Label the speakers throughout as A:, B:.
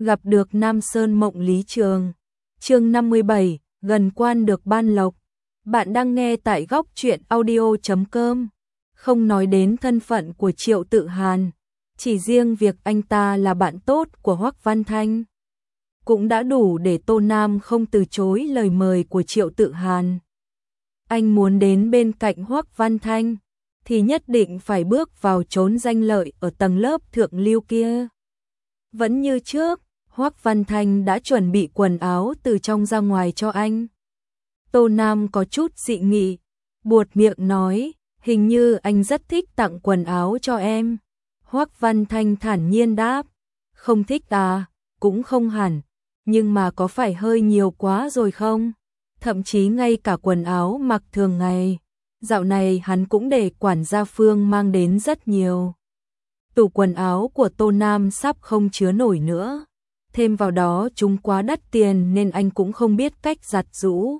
A: gặp được Nam Sơn Mộng Lý Trường. Chương 57, gần quan được ban lộc. Bạn đang nghe tại góc truyện audio.com. Không nói đến thân phận của Triệu Tự Hàn, chỉ riêng việc anh ta là bạn tốt của Hoắc Văn Thanh cũng đã đủ để Tô Nam không từ chối lời mời của Triệu Tự Hàn. Anh muốn đến bên cạnh Hoắc Văn Thanh thì nhất định phải bước vào chốn danh lợi ở tầng lớp thượng lưu kia. Vẫn như trước, Hoắc Văn Thanh đã chuẩn bị quần áo từ trong ra ngoài cho anh. Tô Nam có chút dị nghị, buột miệng nói, hình như anh rất thích tặng quần áo cho em. Hoắc Văn Thanh thản nhiên đáp, không thích à, cũng không hẳn, nhưng mà có phải hơi nhiều quá rồi không? Thậm chí ngay cả quần áo mặc thường ngày, dạo này hắn cũng để quản gia Phương mang đến rất nhiều. Tủ quần áo của Tô Nam sắp không chứa nổi nữa, thêm vào đó chúng quá đắt tiền nên anh cũng không biết cách giặt giũ.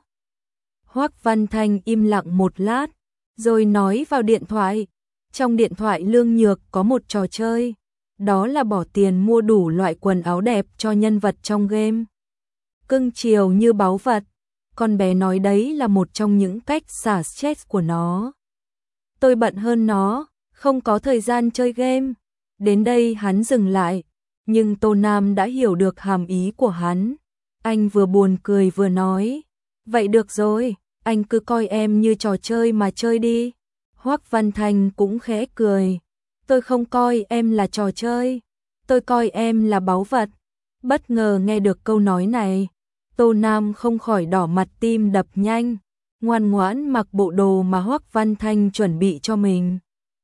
A: Hoắc Văn Thanh im lặng một lát, rồi nói vào điện thoại. Trong điện thoại Lương Nhược có một trò chơi, đó là bỏ tiền mua đủ loại quần áo đẹp cho nhân vật trong game. Cưng chiều như báu vật, con bé nói đấy là một trong những cách xả stress của nó. Tôi bận hơn nó, không có thời gian chơi game. Đến đây hắn dừng lại, nhưng Tô Nam đã hiểu được hàm ý của hắn. Anh vừa buồn cười vừa nói, vậy được rồi, anh cứ coi em như trò chơi mà chơi đi. Hoắc Văn Thanh cũng khẽ cười, tôi không coi em là trò chơi, tôi coi em là báu vật. Bất ngờ nghe được câu nói này, Tô Nam không khỏi đỏ mặt tim đập nhanh, ngoan ngoãn mặc bộ đồ mà Hoắc Văn Thanh chuẩn bị cho mình.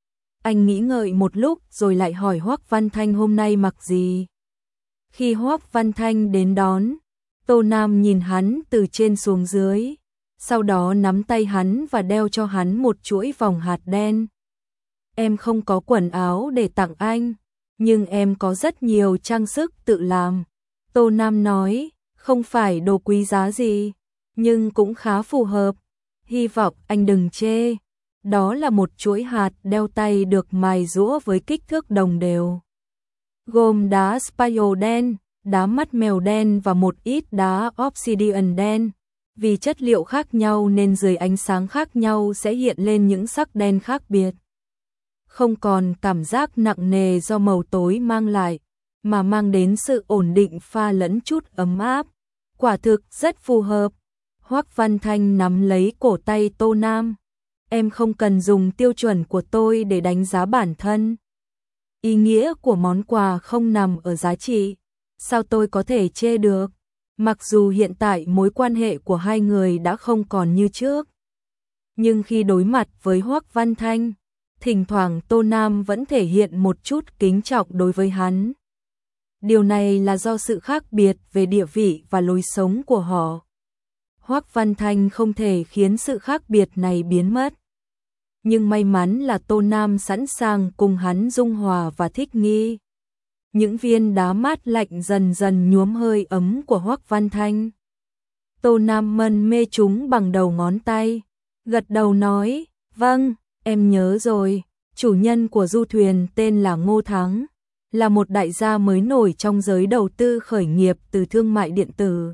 A: Anh nghĩ ngợi một lúc rồi lại hỏi Hoắc Văn Thanh hôm nay mặc gì. Khi Hoắc Văn Thanh đến đón, Tô Nam nhìn hắn từ trên xuống dưới, sau đó nắm tay hắn và đeo cho hắn một chuỗi vòng hạt đen. Em không có quần áo để tặng anh, nhưng em có rất nhiều trang sức tự làm. Tô Nam nói, không phải đồ quý giá gì, nhưng cũng khá phù hợp. Hy vọng anh đừng chê. Đó là một chuỗi hạt đeo tay được mài giũa với kích thước đồng đều, gồm đá spiral đen, đá mắt mèo đen và một ít đá obsidian đen. Vì chất liệu khác nhau nên dưới ánh sáng khác nhau sẽ hiện lên những sắc đen khác biệt. Không còn cảm giác nặng nề do màu tối mang lại, mà mang đến sự ổn định pha lẫn chút ấm áp. Quả thực rất phù hợp. Hoắc Văn Thanh nắm lấy cổ tay Tô Nam. Em không cần dùng tiêu chuẩn của tôi để đánh giá bản thân. Ý nghĩa của món quà không nằm ở giá trị. Sao tôi có thể chê được? Mặc dù hiện tại mối quan hệ của hai người đã không còn như trước, nhưng khi đối mặt với Hoắc Văn Thanh, thỉnh thoảng Tô Nam vẫn thể hiện một chút kính trọng đối với hắn. Điều này là do sự khác biệt về địa vị và lối sống của họ. Hoắc Văn Thanh không thể khiến sự khác biệt này biến mất. Nhưng may mắn là Tô Nam sẵn sàng cùng hắn dung hòa và thích nghi. Những viên đá mát lạnh dần dần nhuốm hơi ấm của Hoắc Văn Thanh. Tô Nam mân mê chúng bằng đầu ngón tay, gật đầu nói, vâng, em nhớ rồi, chủ nhân của du thuyền tên là Ngô Thắng, là một đại gia mới nổi trong giới đầu tư khởi nghiệp từ thương mại điện tử.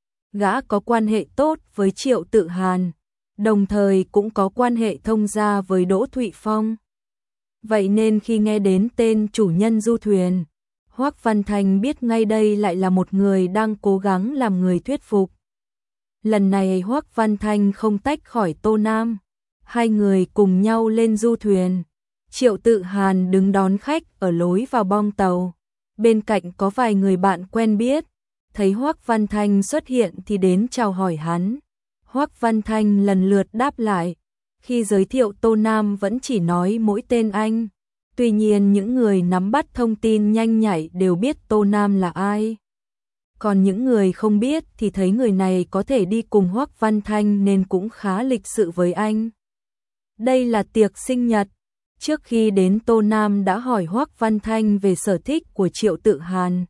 A: Gã có quan hệ tốt với Triệu Tự Hàn, đồng thời cũng có quan hệ thông gia với Đỗ Thụy Phong. Vậy nên khi nghe đến tên chủ nhân du thuyền, Hoắc Văn Thanh biết ngay đây lại là một người đang cố gắng làm người thuyết phục. Lần này Hoắc Văn Thanh không tách khỏi Tô Nam, hai người cùng nhau lên du thuyền. Triệu Tự Hàn đứng đón khách ở lối vào bong tàu, bên cạnh có vài người bạn quen biết, thấy Hoắc Văn Thanh xuất hiện thì đến chào hỏi hắn. Hoắc Văn Thanh lần lượt đáp lại, khi giới thiệu Tô Nam vẫn chỉ nói mỗi tên anh. Tuy nhiên những người nắm bắt thông tin nhanh nhạy đều biết Tô Nam là ai. Còn những người không biết thì thấy người này có thể đi cùng Hoắc Văn Thanh nên cũng khá lịch sự với anh. Đây là tiệc sinh nhật. Trước khi đến Tô Nam đã hỏi Hoắc Văn Thanh về sở thích của Triệu Tự Hàn,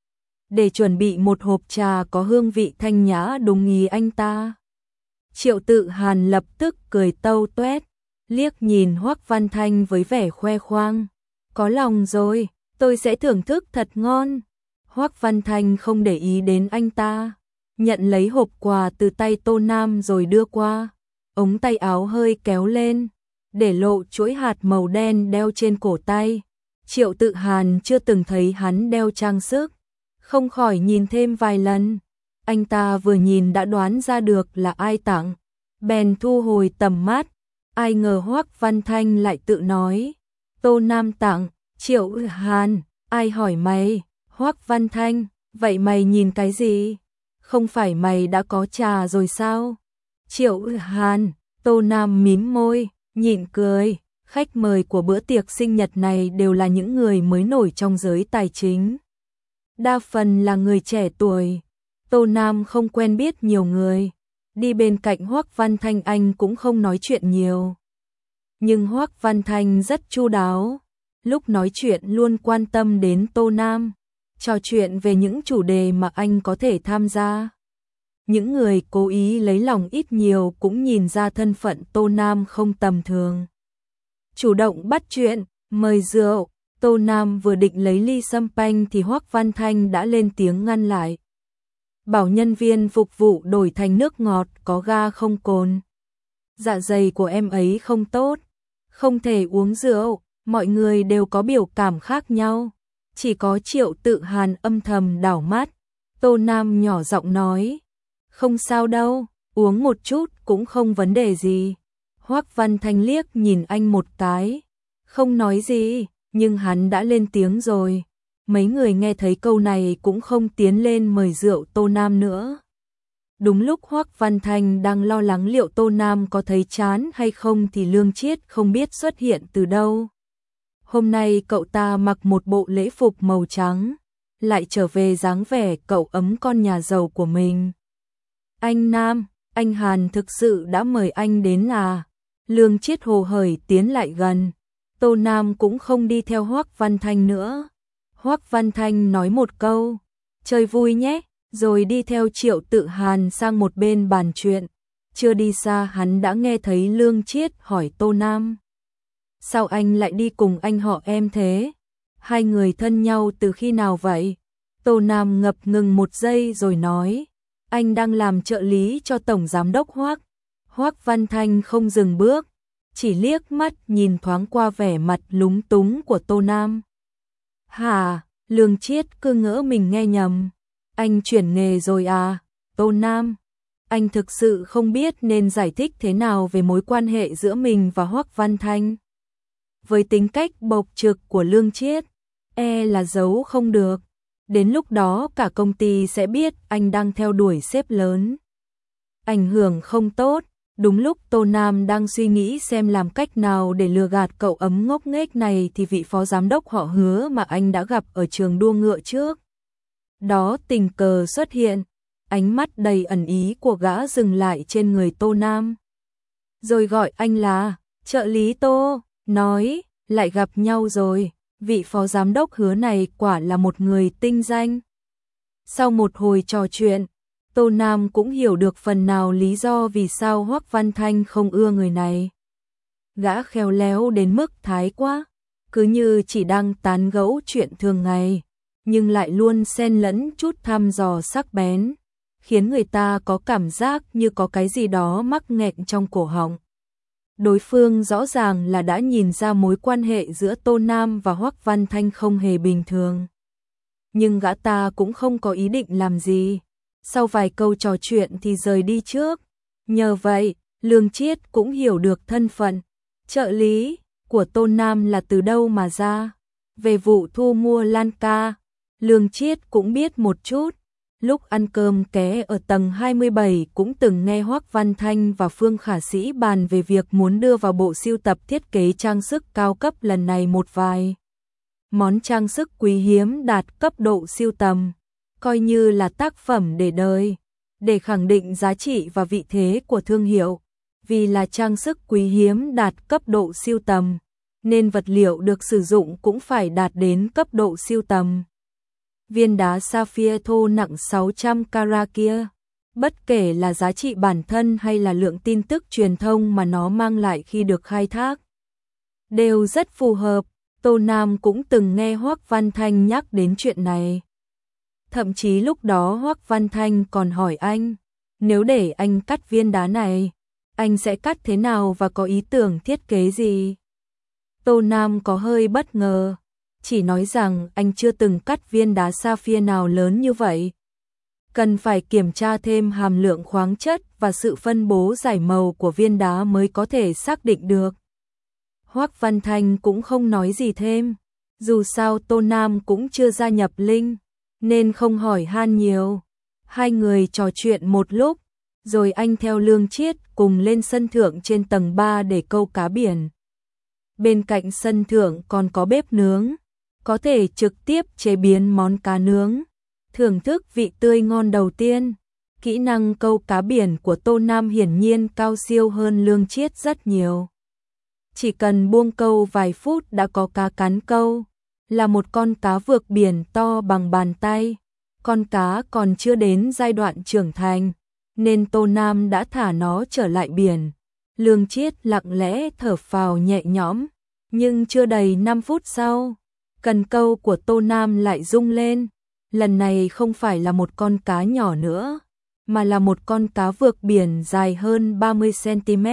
A: để chuẩn bị một hộp trà có hương vị thanh nhã đúng ý anh ta. Triệu Tự Hàn lập tức cười tâu tuét, liếc nhìn Hoắc Văn Thanh với vẻ khoe khoang. Có lòng rồi, tôi sẽ thưởng thức thật ngon. Hoắc Văn Thanh không để ý đến anh ta, nhận lấy hộp quà từ tay Tô Nam rồi đưa qua. Ống tay áo hơi kéo lên, để lộ chuỗi hạt màu đen đeo trên cổ tay. Triệu Tự Hàn chưa từng thấy hắn đeo trang sức, không khỏi nhìn thêm vài lần. Anh ta vừa nhìn đã đoán ra được là ai tặng, bèn thu hồi tầm mắt. Ai ngờ Hoắc Văn Thanh lại tự nói, Tô Nam tặng. Triệu Tự Hàn, ai hỏi mày? Hoắc Văn Thanh, vậy mày nhìn cái gì? Không phải mày đã có trà rồi sao? Triệu Tự Hàn, Tô Nam mím môi, nhịn cười. Khách mời của bữa tiệc sinh nhật này đều là những người mới nổi trong giới tài chính. Đa phần là người trẻ tuổi. Tô Nam không quen biết nhiều người. Đi bên cạnh Hoắc Văn Thanh anh cũng không nói chuyện nhiều. Nhưng Hoắc Văn Thanh rất chu đáo. Lúc nói chuyện luôn quan tâm đến Tô Nam. Trò chuyện về những chủ đề mà anh có thể tham gia. Những người cố ý lấy lòng ít nhiều cũng nhìn ra thân phận Tô Nam không tầm thường. Chủ động bắt chuyện, mời rượu. Tô Nam vừa định lấy ly champagne thì Hoắc Văn Thanh đã lên tiếng ngăn lại. Bảo nhân viên phục vụ đổi thành nước ngọt có ga không cồn. Dạ dày của em ấy không tốt, không thể uống rượu. Mọi người đều có biểu cảm khác nhau. Chỉ có Triệu Tự Hàn âm thầm đảo mắt. Tô Nam nhỏ giọng nói, không sao đâu, uống một chút cũng không vấn đề gì. Hoắc Văn Thanh liếc nhìn anh một cái, không nói gì, nhưng hắn đã lên tiếng rồi. Mấy người nghe thấy câu này cũng không tiến lên mời rượu Tô Nam nữa. Đúng lúc Hoắc Văn Thanh đang lo lắng liệu Tô Nam có thấy chán hay không thì Lương Chiết không biết xuất hiện từ đâu. Hôm nay cậu ta mặc một bộ lễ phục màu trắng, lại trở về dáng vẻ cậu ấm con nhà giàu của mình. Anh Nam, anh Hàn thực sự đã mời anh đến à? Lương Chiết hồ hởi tiến lại gần. Tô Nam cũng không đi theo Hoắc Văn Thanh nữa. Hoắc Văn Thanh nói một câu, chơi vui nhé, rồi đi theo Triệu Tự Hàn sang một bên bàn chuyện. Chưa đi xa hắn đã nghe thấy Lương Chiết hỏi Tô Nam. Sao anh lại đi cùng anh họ em thế? Hai người thân nhau từ khi nào vậy? Tô Nam ngập ngừng một giây rồi nói, anh đang làm trợ lý cho Tổng Giám đốc Hoắc. Hoắc Văn Thanh không dừng bước, chỉ liếc mắt nhìn thoáng qua vẻ mặt lúng túng của Tô Nam. Hả? Lương Chiết cứ ngỡ mình nghe nhầm. Anh chuyển nghề rồi à? Tô Nam, anh thực sự không biết nên giải thích thế nào về mối quan hệ giữa mình và Hoắc Văn Thanh. Với tính cách bộc trực của Lương Chiết, là giấu không được. Đến lúc đó cả công ty sẽ biết anh đang theo đuổi sếp lớn. Ảnh hưởng không tốt. Đúng lúc Tô Nam đang suy nghĩ xem làm cách nào để lừa gạt cậu ấm ngốc nghếch này thì vị phó giám đốc họ Hứa mà anh đã gặp ở trường đua ngựa trước đó tình cờ xuất hiện. Ánh mắt đầy ẩn ý của gã dừng lại trên người Tô Nam. Rồi gọi anh là trợ lý Tô, nói lại gặp nhau rồi. Vị phó giám đốc Hứa này quả là một người tinh danh. Sau một hồi trò chuyện, Tô Nam cũng hiểu được phần nào lý do vì sao Hoắc Văn Thanh không ưa người này. Gã khéo léo đến mức thái quá, cứ như chỉ đang tán gẫu chuyện thường ngày, nhưng lại luôn xen lẫn chút thăm dò sắc bén, khiến người ta có cảm giác như có cái gì đó mắc nghẹn trong cổ họng. Đối phương rõ ràng là đã nhìn ra mối quan hệ giữa Tô Nam và Hoắc Văn Thanh không hề bình thường. Nhưng gã ta cũng không có ý định làm gì. Sau vài câu trò chuyện thì rời đi trước. Nhờ vậy, Lương Chiết cũng hiểu được thân phận trợ lý của Tô Nam là từ đâu mà ra. Về vụ thu mua Lan Ca, Lương Chiết cũng biết một chút. Lúc ăn cơm ké ở tầng 27 cũng từng nghe Hoắc Văn Thanh và Phương Khả Sĩ bàn về việc muốn đưa vào bộ sưu tập thiết kế trang sức cao cấp lần này một vài món trang sức quý hiếm đạt cấp độ sưu tầm, coi như là tác phẩm để đời, để khẳng định giá trị và vị thế của thương hiệu. Vì là trang sức quý hiếm đạt cấp độ sưu tầm, nên vật liệu được sử dụng cũng phải đạt đến cấp độ sưu tầm. Viên đá sapphire thô nặng 600 carat kia, bất kể là giá trị bản thân hay là lượng tin tức truyền thông mà nó mang lại khi được khai thác, đều rất phù hợp. Tô Nam cũng từng nghe Hoắc Văn Thanh nhắc đến chuyện này. Thậm chí lúc đó Hoắc Văn Thanh còn hỏi anh, nếu để anh cắt viên đá này, anh sẽ cắt thế nào và có ý tưởng thiết kế gì? Tô Nam có hơi bất ngờ, chỉ nói rằng anh chưa từng cắt viên đá sapphire nào lớn như vậy. Cần phải kiểm tra thêm hàm lượng khoáng chất và sự phân bố giải màu của viên đá mới có thể xác định được. Hoắc Văn Thanh cũng không nói gì thêm, dù sao Tô Nam cũng chưa gia nhập Linh, nên không hỏi han nhiều. Hai người trò chuyện một lúc, rồi anh theo Lương Chiết cùng lên sân thượng trên tầng 3 để câu cá biển. Bên cạnh sân thượng còn có bếp nướng, có thể trực tiếp chế biến món cá nướng, thưởng thức vị tươi ngon đầu tiên. Kỹ năng câu cá biển của Tô Nam hiển nhiên cao siêu hơn Lương Chiết rất nhiều. Chỉ cần buông câu vài phút đã có cá cắn câu, là một con cá vược biển to bằng bàn tay. Con cá còn chưa đến giai đoạn trưởng thành, nên Tô Nam đã thả nó trở lại biển. Lương Chiết lặng lẽ thở phào nhẹ nhõm, nhưng chưa đầy 5 phút sau, cần câu của Tô Nam lại rung lên. Lần này không phải là một con cá nhỏ nữa, mà là một con cá vược biển dài hơn 30 cm.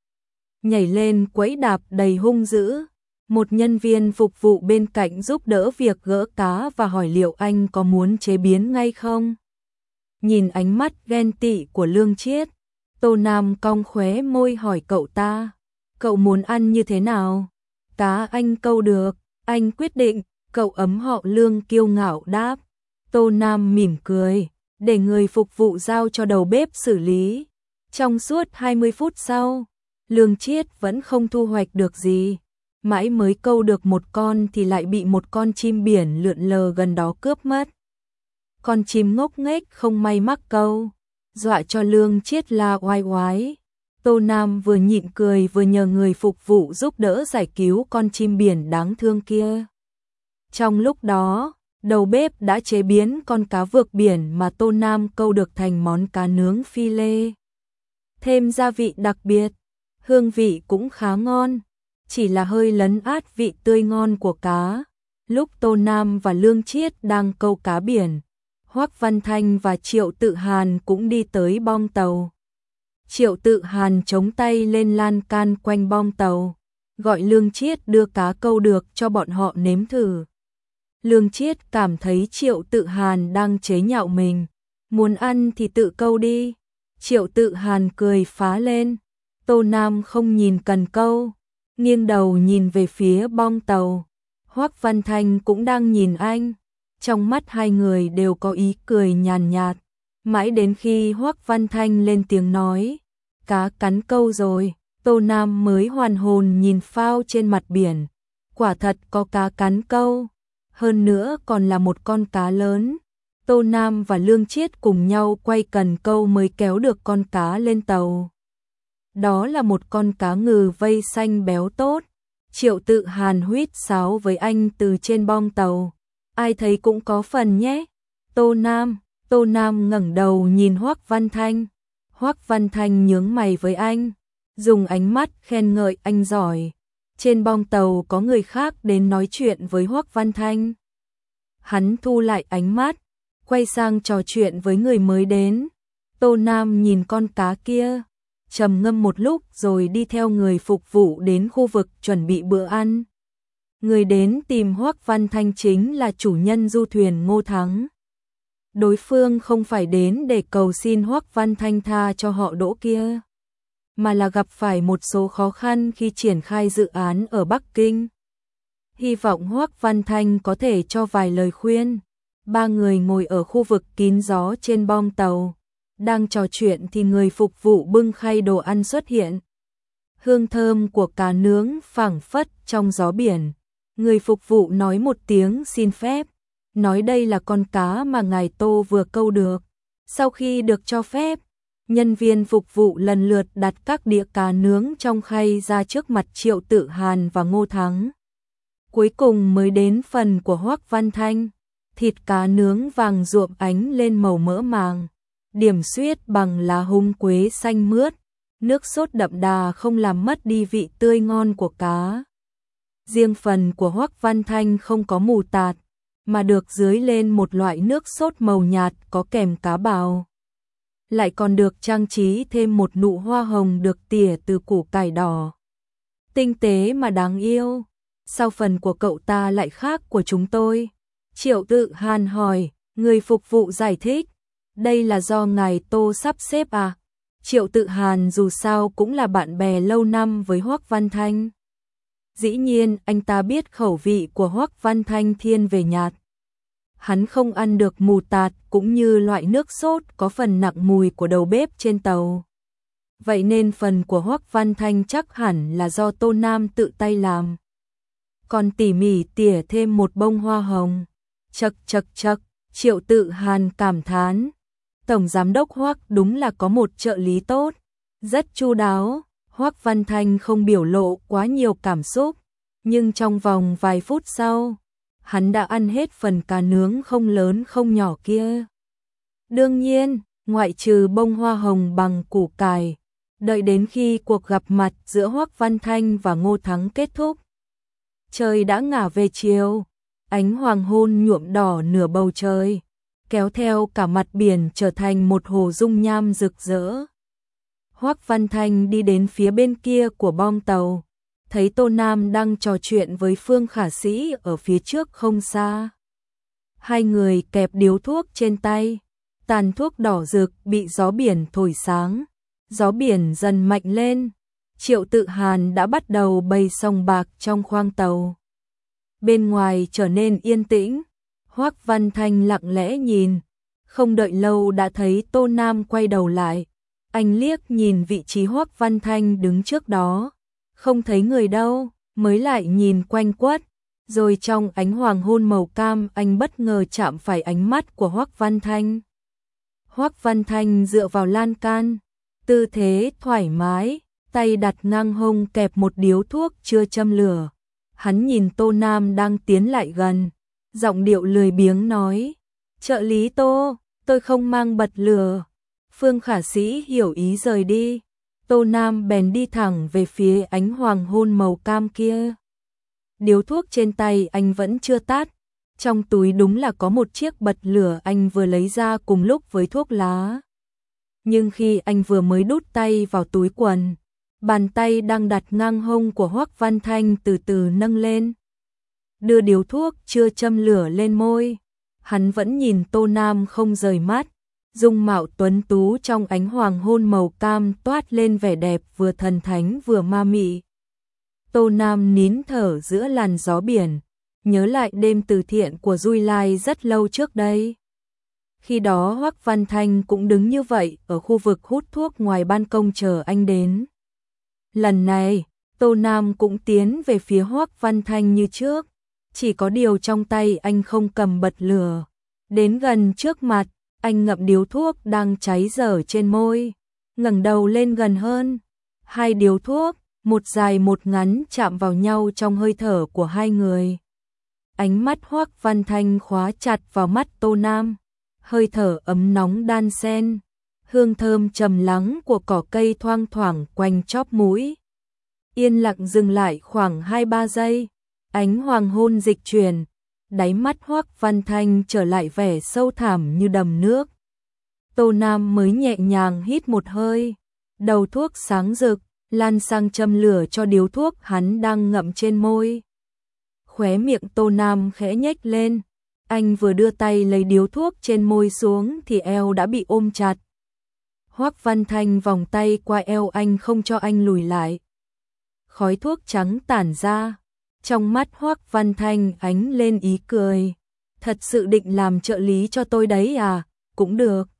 A: Nhảy lên quẫy đạp đầy hung dữ. Một nhân viên phục vụ bên cạnh giúp đỡ việc gỡ cá và hỏi liệu anh có muốn chế biến ngay không. Nhìn ánh mắt ghen tị của Lương Chiết, Tô Nam cong khóe môi hỏi cậu ta, cậu muốn ăn như thế nào? Cá anh câu được, anh quyết định. Cậu ấm họ Lương kiêu ngạo đáp. Tô Nam mỉm cười, để người phục vụ giao cho đầu bếp xử lý. Trong suốt 20 phút sau, Lương Chiết vẫn không thu hoạch được gì. Mãi mới câu được một con thì lại bị một con chim biển lượn lờ gần đó cướp mất. Con chim ngốc nghếch không may mắc câu, dọa cho Lương Chiết la oai oái. Tô Nam vừa nhịn cười vừa nhờ người phục vụ giúp đỡ giải cứu con chim biển đáng thương kia. Trong lúc đó, đầu bếp đã chế biến con cá vược biển mà Tô Nam câu được thành món cá nướng phi lê. Thêm gia vị đặc biệt, hương vị cũng khá ngon, chỉ là hơi lấn át vị tươi ngon của cá. Lúc Tô Nam và Lương Chiết đang câu cá biển, Hoắc Văn Thanh và Triệu Tự Hàn cũng đi tới bong tàu. Triệu Tự Hàn chống tay lên lan can quanh bong tàu, gọi Lương Chiết đưa cá câu được cho bọn họ nếm thử. Lương Chiết cảm thấy Triệu Tự Hàn đang chế nhạo mình, muốn ăn thì tự câu đi. Triệu Tự Hàn cười phá lên. Tô Nam không nhìn cần câu, nghiêng đầu nhìn về phía bong tàu. Hoắc Văn Thanh cũng đang nhìn anh, trong mắt hai người đều có ý cười nhàn nhạt. Mãi đến khi Hoắc Văn Thanh lên tiếng nói, cá cắn câu rồi, Tô Nam mới hoàn hồn nhìn phao trên mặt biển. Quả thật có cá cắn câu, hơn nữa còn là một con cá lớn. Tô Nam và Lương Chiết cùng nhau quay cần câu mới kéo được con cá lên tàu. Đó là một con cá ngừ vây xanh béo tốt. Triệu Tự Hàn huýt sáo với anh từ trên bong tàu. Ai thấy cũng có phần nhé. Tô Nam ngẩng đầu nhìn Hoắc Văn Thanh. Hoắc Văn Thanh nhướng mày với anh, dùng ánh mắt khen ngợi anh giỏi. Trên bong tàu có người khác đến nói chuyện với Hoắc Văn Thanh. Hắn thu lại ánh mắt, quay sang trò chuyện với người mới đến. Tô Nam nhìn con cá kia, trầm ngâm một lúc rồi đi theo người phục vụ đến khu vực chuẩn bị bữa ăn. Người đến tìm Hoắc Văn Thanh chính là chủ nhân du thuyền Ngô Thắng. Đối phương không phải đến để cầu xin Hoắc Văn Thanh tha cho họ Đỗ kia, mà là gặp phải một số khó khăn khi triển khai dự án ở Bắc Kinh. Hy vọng Hoắc Văn Thanh có thể cho vài lời khuyên. Ba người ngồi ở khu vực kín gió trên bong tàu, đang trò chuyện thì người phục vụ bưng khay đồ ăn xuất hiện. Hương thơm của cá nướng phảng phất trong gió biển. Người phục vụ nói một tiếng xin phép, nói đây là con cá mà ngài Tô vừa câu được. Sau khi được cho phép, nhân viên phục vụ lần lượt đặt các đĩa cá nướng trong khay ra trước mặt Triệu Tự Hàn và Ngô Thắng. Cuối cùng mới đến phần của Hoắc Văn Thanh. Thịt cá nướng vàng ruộm ánh lên màu mỡ màng, điểm xuyết bằng lá húng quế xanh mướt, nước sốt đậm đà không làm mất đi vị tươi ngon của cá. Riêng phần của Hoắc Văn Thanh không có mù tạt, mà được dưới lên một loại nước sốt màu nhạt có kèm cá bào. Lại còn được trang trí thêm một nụ hoa hồng được tỉa từ củ cải đỏ. Tinh tế mà đáng yêu. Sao phần của cậu ta lại khác của chúng tôi? Triệu Tự Hàn hỏi, người phục vụ giải thích. Đây là do ngài Tô sắp xếp à? Triệu Tự Hàn dù sao cũng là bạn bè lâu năm với Hoắc Văn Thanh. Dĩ nhiên anh ta biết khẩu vị của Hoắc Văn Thanh thiên về nhạt. Hắn không ăn được mù tạt cũng như loại nước sốt có phần nặng mùi của đầu bếp trên tàu. Vậy nên phần của Hoắc Văn Thanh chắc hẳn là do Tô Nam tự tay làm. Còn tỉ mỉ tỉa thêm một bông hoa hồng. Chậc chậc chậc, Triệu Tự Hàn cảm thán. Tổng giám đốc Hoắc đúng là có một trợ lý tốt, rất chu đáo. Hoắc Văn Thanh không biểu lộ quá nhiều cảm xúc, nhưng trong vòng vài phút sau, hắn đã ăn hết phần cá nướng không lớn không nhỏ kia. Đương nhiên, ngoại trừ bông hoa hồng bằng củ cải, đợi đến khi cuộc gặp mặt giữa Hoắc Văn Thanh và Ngô Thắng kết thúc. Trời đã ngả về chiều, ánh hoàng hôn nhuộm đỏ nửa bầu trời, kéo theo cả mặt biển trở thành một hồ dung nham rực rỡ. Hoắc Văn Thanh đi đến phía bên kia của bong tàu, thấy Tô Nam đang trò chuyện với Phương Khả Sĩ ở phía trước không xa. Hai người kẹp điếu thuốc trên tay, tàn thuốc đỏ rực bị gió biển thổi sáng, gió biển dần mạnh lên. Triệu Tự Hàn đã bắt đầu bày sòng bạc trong khoang tàu. Bên ngoài trở nên yên tĩnh, Hoắc Văn Thanh lặng lẽ nhìn, không đợi lâu đã thấy Tô Nam quay đầu lại. Anh liếc nhìn vị trí Hoắc Văn Thanh đứng trước đó, không thấy người đâu, mới lại nhìn quanh quất, rồi trong ánh hoàng hôn màu cam anh bất ngờ chạm phải ánh mắt của Hoắc Văn Thanh. Hoắc Văn Thanh dựa vào lan can, tư thế thoải mái, tay đặt ngang hông kẹp một điếu thuốc chưa châm lửa. Hắn nhìn Tô Nam đang tiến lại gần, giọng điệu lười biếng nói, trợ lý Tô, tôi không mang bật lửa. Phương Khả Sĩ hiểu ý rời đi, Tô Nam bèn đi thẳng về phía ánh hoàng hôn màu cam kia. Điếu thuốc trên tay anh vẫn chưa tắt, trong túi đúng là có một chiếc bật lửa anh vừa lấy ra cùng lúc với thuốc lá. Nhưng khi anh vừa mới đút tay vào túi quần, bàn tay đang đặt ngang hông của Hoắc Văn Thanh từ từ nâng lên, đưa điếu thuốc chưa châm lửa lên môi. Hắn vẫn nhìn Tô Nam không rời mắt, dung mạo tuấn tú trong ánh hoàng hôn màu cam toát lên vẻ đẹp vừa thần thánh vừa ma mị. Tô Nam nín thở giữa làn gió biển, nhớ lại đêm từ thiện của Dui Lai rất lâu trước đây. Khi đó Hoắc Văn Thanh cũng đứng như vậy ở khu vực hút thuốc ngoài ban công chờ anh đến. Lần này, Tô Nam cũng tiến về phía Hoắc Văn Thanh như trước, chỉ có điều trong tay anh không cầm bật lửa. Đến gần trước mặt, anh ngậm điếu thuốc đang cháy dở trên môi, ngẩng đầu lên gần hơn. Hai điếu thuốc, một dài một ngắn chạm vào nhau trong hơi thở của hai người. Ánh mắt Hoắc Văn Thanh khóa chặt vào mắt Tô Nam, hơi thở ấm nóng đan xen, hương thơm trầm lắng của cỏ cây thoang thoảng quanh chóp mũi. Yên lặng dừng lại khoảng 2-3 giây, ánh hoàng hôn dịch chuyển, đáy mắt Hoắc Văn Thanh trở lại vẻ sâu thẳm như đầm nước. Tô Nam mới nhẹ nhàng hít một hơi, đầu thuốc sáng rực, lan sang châm lửa cho điếu thuốc hắn đang ngậm trên môi. Khóe miệng Tô Nam khẽ nhếch lên, anh vừa đưa tay lấy điếu thuốc trên môi xuống thì eo đã bị ôm chặt. Hoắc Văn Thanh vòng tay qua eo anh không cho anh lùi lại. Khói thuốc trắng tản ra, trong mắt Hoắc Văn Thanh ánh lên ý cười. Thật sự định làm trợ lý cho tôi đấy à? Cũng được.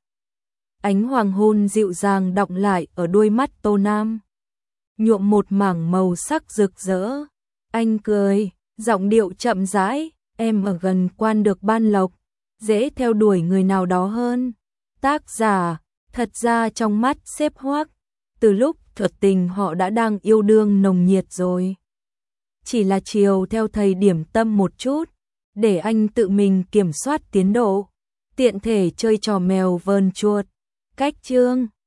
A: Ánh hoàng hôn dịu dàng đọng lại ở đôi mắt Tô Nam, nhuộm một mảng màu sắc rực rỡ. Anh cười, giọng điệu chậm rãi, em ở gần quan được ban lộc, dễ theo đuổi người nào đó hơn. Tác giả, thật ra trong mắt sếp Hoắc, từ lúc thật tình họ đã đang yêu đương nồng nhiệt rồi. Chỉ là chiều theo thầy điểm tâm một chút, để anh tự mình kiểm soát tiến độ, tiện thể chơi trò mèo vờn chuột. Cách chương